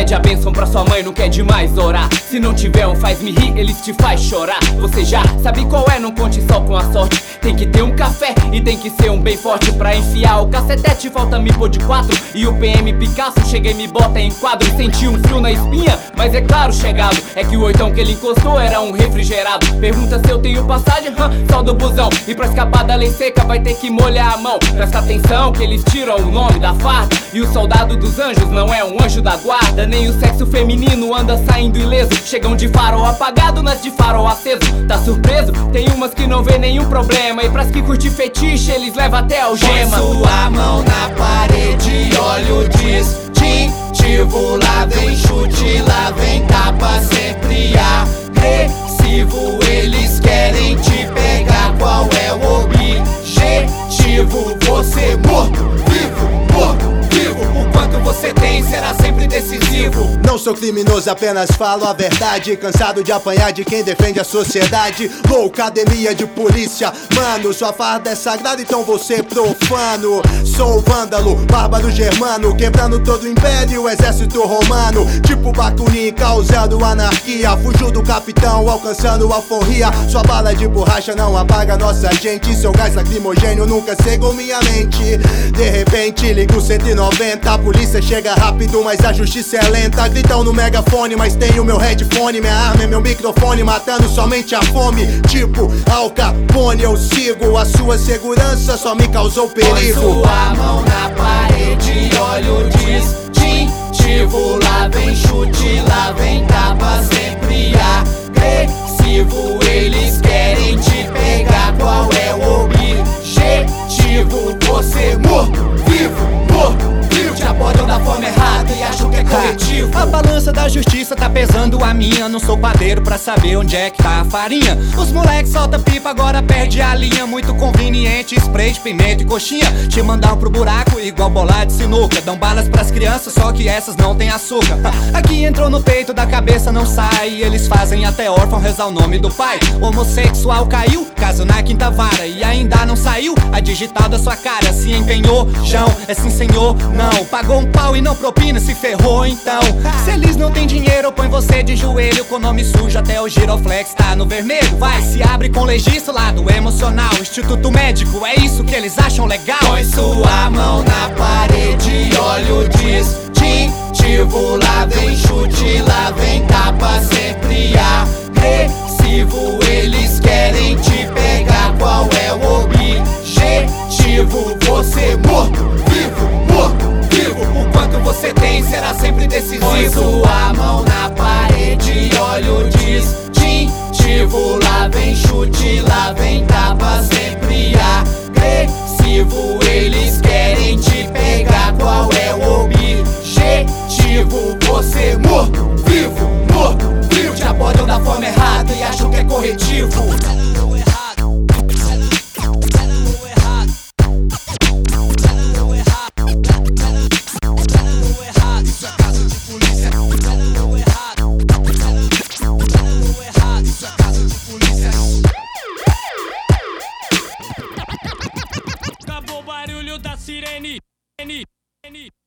pede a bênção pra sua mãe, não quer demais orar. Se não tiver um faz-me rir, eles te faz chorar. Você já sabe qual é, não conte só com a sorte. Tem que ter um café e tem que ser um bem forte pra enfiar o cacetete, falta me pôr de 4. E o PM Picasso chega e me bota em quadro. Senti um frio na espinha, mas é claro, chegado. É que o oitão que ele encostou era um refrigerado. Pergunta se eu tenho passagem, só do busão. E pra escapar da lei seca vai ter que molhar a mão. Presta atenção que eles tiram o nome da farda. E o soldado dos anjos não é um anjo da guarda. Nem o sexo feminino anda saindo ileso. Chegam de farol apagado, nas de farol aceso. Tá surpreso? Tem umas que não vê nenhum problema. E pras que curte fetiche, eles levam até algema. Põe sua mão na parede, olha o distintivo. Lá vem chute, lá vem tapa, sempre agressivo. Eles querem te pegar, qual é o objetivo? Você morto, vivo, morto, vivo. O quanto você tem será sempre decisivo. Não sou criminoso, apenas falo a verdade. Cansado de apanhar de quem defende a sociedade. Loucademia de polícia, mano, sua farda é sagrada, então você profano. Sou vândalo, bárbaro germano, quebrando todo o império, o exército romano. Tipo Bakunin, causando anarquia. Fugiu do capitão, alcançando alforria. Sua bala de borracha não apaga nossa gente. Seu gás lacrimogênio nunca cegou minha mente. De repente ligo 190, a polícia chega rápido, mas a justiça é lenta. Gritam no megafone, mas tem o meu headphone. Minha arma é meu microfone, matando somente a fome. Tipo Al Capone, eu sigo. A sua segurança só me causou perigo. Põe sua mão na parede, olha o distintivo. Lá vem chute, lá vem tapa, sempre agressivo. Eles querem te pegar, qual é o objetivo? Você morto, vivo, morto, vivo. Te abordam da forma errada e acham que é coletivo. A balança da justiça tá pesando a minha. Não sou padeiro pra saber onde é que tá a farinha. Os moleques solta pipa, agora perde a linha. Muito conveniente, spray de pimenta e coxinha. Te mandam pro buraco igual bola de sinuca. Dão balas pras crianças, só que essas não tem açúcar. Aqui entrou no peito, da cabeça não sai. Eles fazem até órfão rezar o nome do pai. Homossexual caiu, caso na quinta vara. E ainda não saiu a digital da sua cara. Se empenhou, chão, é sim senhor, não. Pagou um pau e não propina, se ferrou então. Se eles não tem dinheiro, põe você de joelho. Com o nome sujo até o giroflex tá no vermelho. Vai, se abre com legista lado emocional. Instituto médico, é isso que eles acham legal. Põe sua mão na parede, olha o distintivo. Lá vem chute, lá vem tapa, sempre agressivo. Eles querem te pegar, qual é o objetivo? Você morto, vivo, morto, vivo. O quanto você tem será sempre decisivo. Põe sua mão na parede, olha o distintivo. Lá vem chute, lá vem tapa, sempre agressivo. Eles querem te pegar, qual é o objetivo? Você morto, vivo, morto, vivo. Te abordam da forma errada e acham que é corretivo. Acabou o barulho da sirene.